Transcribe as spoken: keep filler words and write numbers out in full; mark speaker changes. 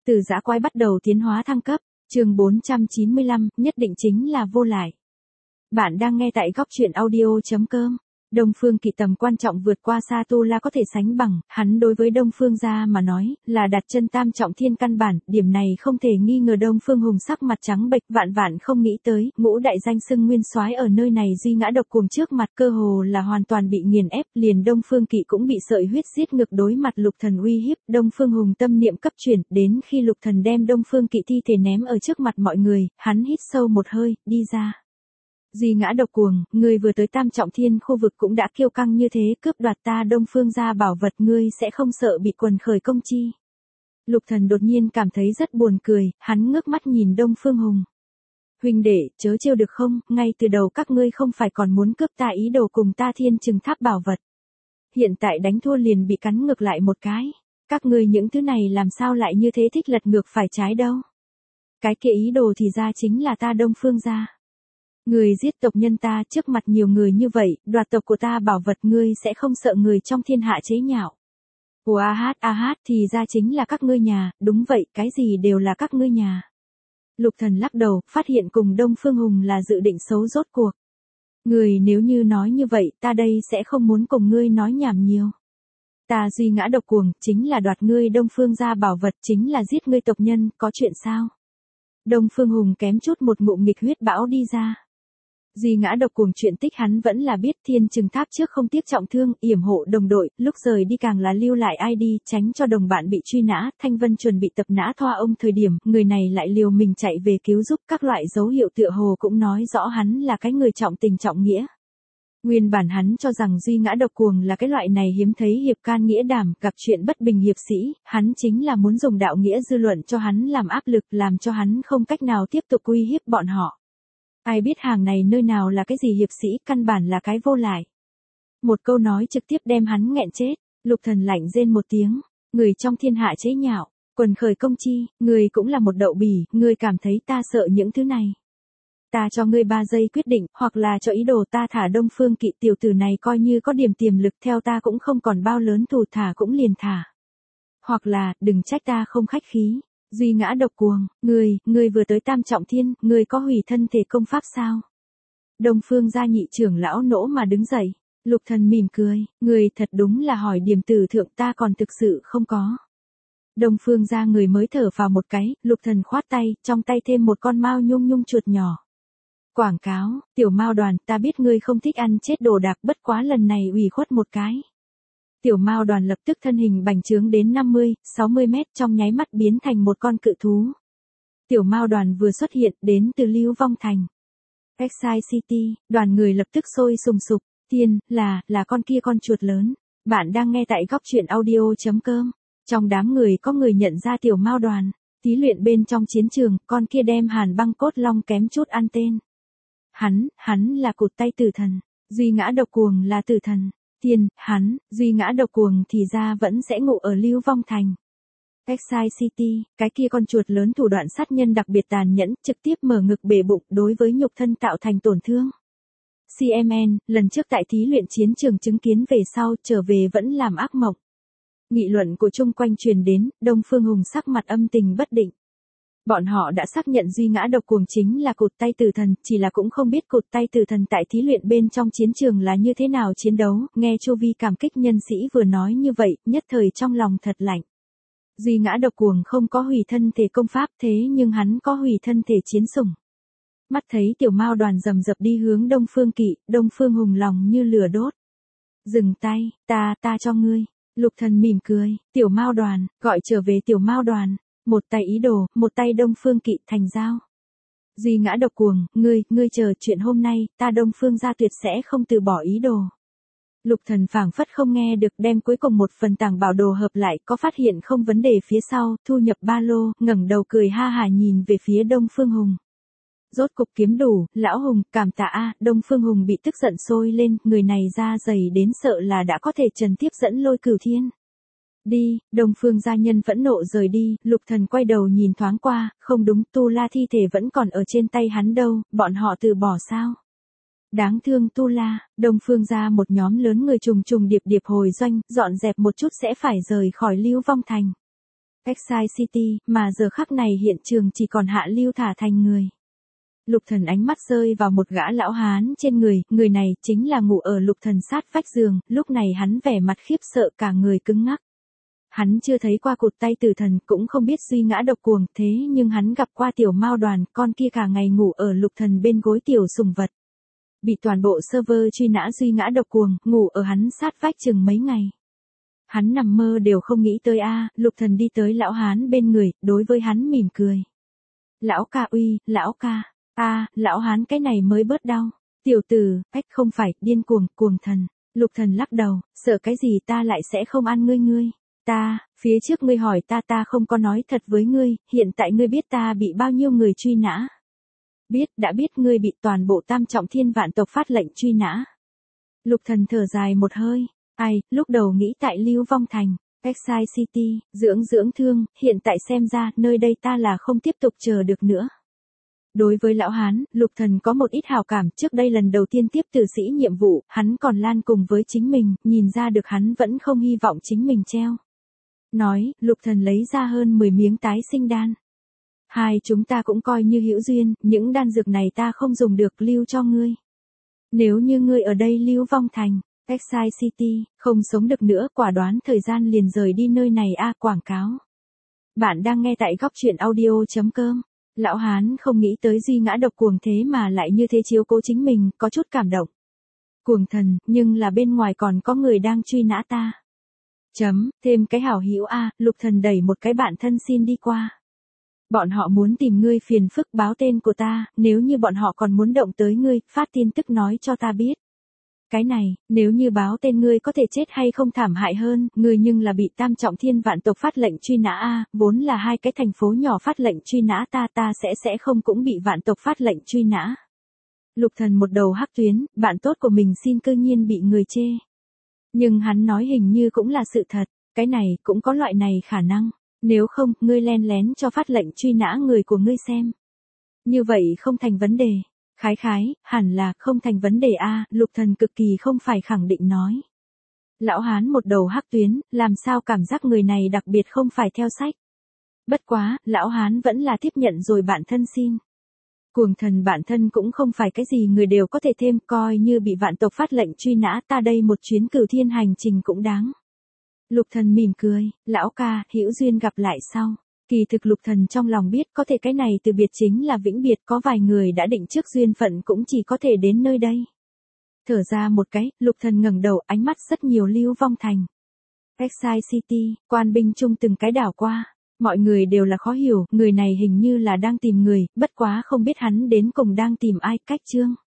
Speaker 1: Từ dã quái bắt đầu tiến hóa thăng cấp, chương bốn trăm chín mươi lăm, nhất định chính là vô lại. Bạn đang nghe tại góc truyện audio chấm com. Đông Phương Kỵ tầm quan trọng vượt qua xa Tu La có thể sánh bằng, hắn đối với Đông Phương gia mà nói, là đặt chân tam trọng thiên căn bản, điểm này không thể nghi ngờ. Đông Phương Hùng sắc mặt trắng bệch, vạn vạn không nghĩ tới, ngũ đại danh xưng nguyên soái ở nơi này duy ngã độc cuồng trước mặt cơ hồ là hoàn toàn bị nghiền ép, liền Đông Phương Kỵ cũng bị sợi huyết giết ngược đối mặt Lục Thần uy hiếp. Đông Phương Hùng tâm niệm cấp chuyển, đến khi Lục Thần đem Đông Phương Kỵ thi thể ném ở trước mặt mọi người, hắn hít sâu một hơi, đi ra. Duy ngã độc cuồng, ngươi vừa tới tam trọng thiên khu vực cũng đã kiêu căng như thế, cướp đoạt ta Đông Phương gia bảo vật, ngươi sẽ không sợ bị quần khởi công chi. Lục Thần đột nhiên cảm thấy rất buồn cười, hắn ngước mắt nhìn Đông Phương Hùng. Huynh đệ, chớ trêu được không, ngay từ đầu các ngươi không phải còn muốn cướp ta ý đồ cùng ta thiên trừng tháp bảo vật. Hiện tại đánh thua liền bị cắn ngược lại một cái. Các ngươi những thứ này làm sao lại như thế thích lật ngược phải trái đâu. Cái kia ý đồ thì ra chính là ta Đông Phương gia. Người giết tộc nhân ta trước mặt nhiều người như vậy, đoạt tộc của ta bảo vật, ngươi sẽ không sợ người trong thiên hạ chế nhạo. Ồ a hát a hát, thì ra chính là các ngươi nhà, đúng vậy, cái gì đều là các ngươi nhà. Lục Thần lắc đầu, phát hiện cùng Đông Phương Hùng là dự định xấu rốt cuộc. Người nếu như nói như vậy, ta đây sẽ không muốn cùng ngươi nói nhảm nhiều. Ta duy ngã độc cuồng, chính là đoạt ngươi Đông Phương gia bảo vật, chính là giết ngươi tộc nhân, có chuyện sao? Đông Phương Hùng kém chút một ngụm nghịch huyết bão đi ra. Duy ngã độc cuồng chuyện tích hắn vẫn là biết, thiên trừng tháp trước không tiếc trọng thương, yểm hộ đồng đội, lúc rời đi càng là lưu lại i đê, tránh cho đồng bạn bị truy nã. Thanh Vân chuẩn bị tập nã Thoa ông thời điểm, người này lại liều mình chạy về cứu giúp, các loại dấu hiệu tựa hồ cũng nói rõ hắn là cái người trọng tình trọng nghĩa. Nguyên bản hắn cho rằng duy ngã độc cuồng là cái loại này hiếm thấy hiệp can nghĩa đảm, gặp chuyện bất bình hiệp sĩ, hắn chính là muốn dùng đạo nghĩa dư luận cho hắn làm áp lực, làm cho hắn không cách nào tiếp tục uy hiếp bọn họ. Ai biết hàng này nơi nào là cái gì hiệp sĩ, căn bản là cái vô lại. Một câu nói trực tiếp đem hắn nghẹn chết. Lục Thần lạnh rên một tiếng, người trong thiên hạ chế nhạo, quần khởi công chi, người cũng là một đậu bỉ, người cảm thấy ta sợ những thứ này. Ta cho ngươi ba giây quyết định, hoặc là cho ý đồ ta thả Đông Phương Kỵ tiểu tử này coi như có điểm tiềm lực, theo ta cũng không còn bao lớn thù, thả cũng liền thả. Hoặc là, đừng trách ta không khách khí. Duy ngã độc cuồng, ngươi, ngươi vừa tới tam trọng thiên, ngươi có hủy thân thể công pháp sao? Đông Phương gia nhị trưởng lão nỗ mà đứng dậy. Lục Thần mỉm cười, ngươi thật đúng là hỏi điểm tử thượng, ta còn thực sự không có. Đông Phương gia người mới thở vào một cái, Lục Thần khoát tay, trong tay thêm một con mao nhung nhung chuột nhỏ. Quảng cáo, tiểu mao đoàn, ta biết ngươi không thích ăn chết đồ đạc, bất quá lần này ủy khuất một cái. Tiểu Mao Đoàn lập tức thân hình bành trướng đến năm mươi, sáu mươi mét, trong nháy mắt biến thành một con cự thú. Tiểu Mao Đoàn vừa xuất hiện, đến từ Lưu Vong Thành. Excite City, đoàn người lập tức sôi sùng sục, tiên, là, là con kia con chuột lớn. Bạn đang nghe tại góc truyện audio chấm com. Trong đám người có người nhận ra Tiểu Mao Đoàn. Thí luyện bên trong chiến trường, con kia đem Hàn Băng Cốt Long kém chút ăn tên. Hắn, hắn là cụt tay tử thần. Duy ngã độc cuồng là tử thần. Tiên, hắn, duy ngã độc cuồng thì ra vẫn sẽ ngủ ở Lưu Vong Thành. Excite City, cái kia con chuột lớn thủ đoạn sát nhân đặc biệt tàn nhẫn, trực tiếp mở ngực bể bụng đối với nhục thân tạo thành tổn thương. xê em en, lần trước tại thí luyện chiến trường chứng kiến về sau, trở về vẫn làm ác mộng. Nghị luận của chung quanh truyền đến, Đông Phương Hùng sắc mặt âm tình bất định. Bọn họ đã xác nhận duy ngã độc cuồng chính là cụt tay tử thần, chỉ là cũng không biết cụt tay tử thần tại thí luyện bên trong chiến trường là như thế nào chiến đấu. Nghe Chu Vi cảm kích nhân sĩ vừa nói như vậy, nhất thời trong lòng thật lạnh. Duy ngã độc cuồng không có hủy thân thể công pháp, thế nhưng hắn có hủy thân thể chiến sủng. Mắt thấy Tiểu Mao Đoàn rầm rập đi hướng Đông Phương Kỵ, Đông Phương Hùng lòng như lửa đốt. Dừng tay, ta, ta cho ngươi. Lục Thần mỉm cười, Tiểu Mao Đoàn, gọi trở về Tiểu Mao Đoàn. Một tay ý đồ, một tay Đông Phương Kỵ thành giao. Duy ngã độc cuồng, ngươi, ngươi chờ, chuyện hôm nay, ta Đông Phương gia tuyệt sẽ không từ bỏ ý đồ. Lục Thần phảng phất không nghe được, đem cuối cùng một phần tàng bảo đồ hợp lại, có phát hiện không vấn đề phía sau, thu nhập ba lô, ngẩng đầu cười ha hả nhìn về phía Đông Phương Hùng. Rốt cục kiếm đủ, lão Hùng, cảm tạ a. Đông Phương Hùng bị tức giận sôi lên, người này da dày đến sợ là đã có thể trần tiếp dẫn lôi cửu thiên. Đi, Đông Phương gia nhân phẫn nộ rời đi, Lục Thần quay đầu nhìn thoáng qua, không đúng, Tu La thi thể vẫn còn ở trên tay hắn đâu, bọn họ từ bỏ sao? Đáng thương Tu La, Đông Phương gia một nhóm lớn người trùng trùng điệp điệp hồi doanh, dọn dẹp một chút sẽ phải rời khỏi Lưu Vong Thành. Excite City, mà giờ khắc này hiện trường chỉ còn Hạ Lưu Thả thành người. Lục Thần ánh mắt rơi vào một gã lão hán trên người, người này chính là ngủ ở Lục Thần sát vách giường, lúc này hắn vẻ mặt khiếp sợ cả người cứng ngắc. Hắn chưa thấy qua cụt tay tử thần, cũng không biết duy ngã độc cuồng, thế nhưng hắn gặp qua tiểu mao đoàn, con kia cả ngày ngủ ở Lục Thần bên gối tiểu sùng vật. Bị toàn bộ server truy nã duy ngã độc cuồng, ngủ ở hắn sát vách chừng mấy ngày. Hắn nằm mơ đều không nghĩ tới a, Lục Thần đi tới lão hán bên người, đối với hắn mỉm cười. Lão ca uy, lão ca, a, lão hán cái này mới bớt đau. Tiểu tử, ách không phải, điên cuồng, cuồng thần. Lục Thần lắc đầu, sợ cái gì ta lại sẽ không ăn ngươi ngươi. Ta, phía trước ngươi hỏi ta ta không có nói thật với ngươi, hiện tại ngươi biết ta bị bao nhiêu người truy nã. Biết, đã biết ngươi bị toàn bộ tam trọng thiên vạn tộc phát lệnh truy nã. Lục Thần thở dài một hơi, ai, lúc đầu nghĩ tại Lưu Vong Thành, Excite City, dưỡng dưỡng thương, hiện tại xem ra nơi đây ta là không tiếp tục chờ được nữa. Đối với lão hán, Lục Thần có một ít hảo cảm, trước đây lần đầu tiên tiếp tử sĩ nhiệm vụ, hắn còn lan cùng với chính mình, nhìn ra được hắn vẫn không hy vọng chính mình treo. Nói, Lục Thần lấy ra hơn mười miếng tái sinh đan. Hai chúng ta cũng coi như hữu duyên, những đan dược này ta không dùng được lưu cho ngươi. Nếu như ngươi ở đây Lưu Vong Thành, Excite City, không sống được nữa, quả đoán thời gian liền rời đi nơi này a. Quảng cáo. Bạn đang nghe tại góc truyện audio chấm com. Lão hán không nghĩ tới duy ngã độc cuồng thế mà lại như thế chiếu cố chính mình, có chút cảm động. Cuồng thần, nhưng là bên ngoài còn có người đang truy nã ta. Chấm, thêm cái hảo hữu a, Lục Thần đẩy một cái bạn thân xin đi qua. Bọn họ muốn tìm ngươi phiền phức báo tên của ta, nếu như bọn họ còn muốn động tới ngươi, phát tin tức nói cho ta biết. Cái này, nếu như báo tên ngươi có thể chết hay không thảm hại hơn, ngươi nhưng là bị tam trọng thiên vạn tộc phát lệnh truy nã a, vốn là hai cái thành phố nhỏ phát lệnh truy nã ta ta sẽ sẽ không cũng bị vạn tộc phát lệnh truy nã. Lục Thần một đầu hắc tuyến, bạn tốt của mình xin cư nhiên bị người chê. Nhưng hắn nói hình như cũng là sự thật, cái này cũng có loại này khả năng, nếu không, ngươi len lén cho phát lệnh truy nã người của ngươi xem. Như vậy không thành vấn đề. Khái khái, hẳn là không thành vấn đề a, Lục Thần cực kỳ không phải khẳng định nói. Lão hán một đầu hắc tuyến, làm sao cảm giác người này đặc biệt không phải theo sách. Bất quá, lão hán vẫn là tiếp nhận rồi bạn thân xin. Cuồng thần bản thân cũng không phải cái gì người đều có thể thêm, coi như bị vạn tộc phát lệnh truy nã ta đây một chuyến cửu thiên hành trình cũng đáng. Lục Thần mỉm cười, lão ca, hữu duyên gặp lại sau. Kỳ thực Lục Thần trong lòng biết có thể cái này từ biệt chính là vĩnh biệt, có vài người đã định trước duyên phận cũng chỉ có thể đến nơi đây. Thở ra một cái, Lục Thần ngẩng đầu, ánh mắt rất nhiều Lưu Vong Thành. Excite City, quan binh chung từng cái đảo qua. Mọi người đều là khó hiểu, người này hình như là đang tìm người, bất quá không biết hắn đến cùng đang tìm ai. Cách chương.